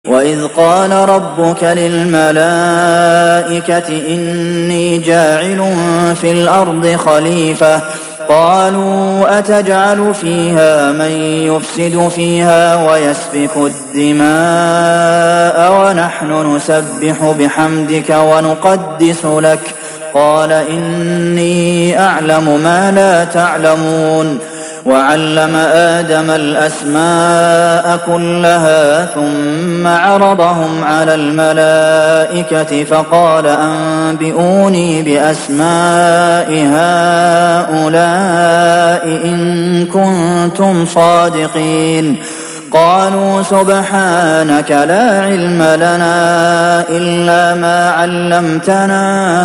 وإذ قال ربك للملائكة إني جاعل في الأرض خليفة قالوا أتجعل فيها من يفسد فيها ويسفك الدماء ونحن نسبح بحمدك ونقدس لك قال إني أعلم ما لا تعلمون وعلم آدم الأسماء كلها ثم عرضهم على الملائكة فقال أنبئوني بأسماء هؤلاء إن كنتم صادقين قالوا سبحانك لا علم لنا إلا ما علمتنا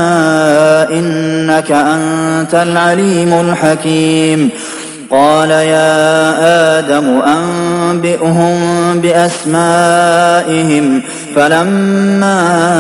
إنك أنت العليم الحكيم قال يا آدم أنبئهم بأسمائهم فلما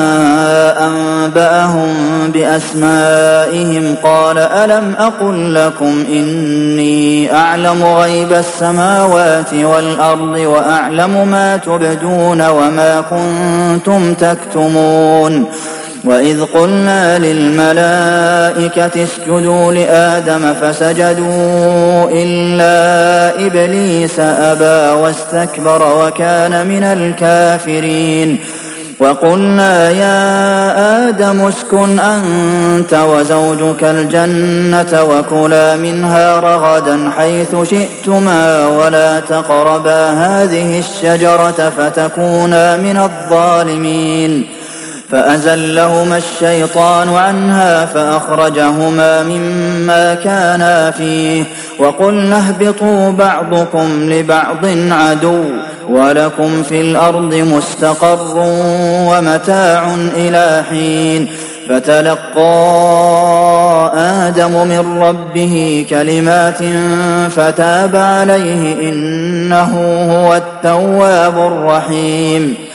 أنبأهم بأسمائهم قال ألم أقل لكم إني أعلم غيب السماوات والأرض وأعلم ما تبدون وما كنتم تكتمون وإذ قلنا للملائكة اسجدوا لآدم فسجدوا إلا إبليس أبى واستكبر وكان من الكافرين وقلنا يا آدم اسكن أنت وزوجك الجنة وكلا منها رغدا حيث شئتما ولا تقربا هذه الشجرة فتكونا من الظالمين فأزلهما الشيطان عنها فأخرجهما مما كانا فيه وقلنا اهبطوا بعضكم لبعض عدو ولكم في الأرض مستقر ومتاع إلى حين فتلقى آدم من ربه كلمات فتاب عليه إنه هو التواب الرحيم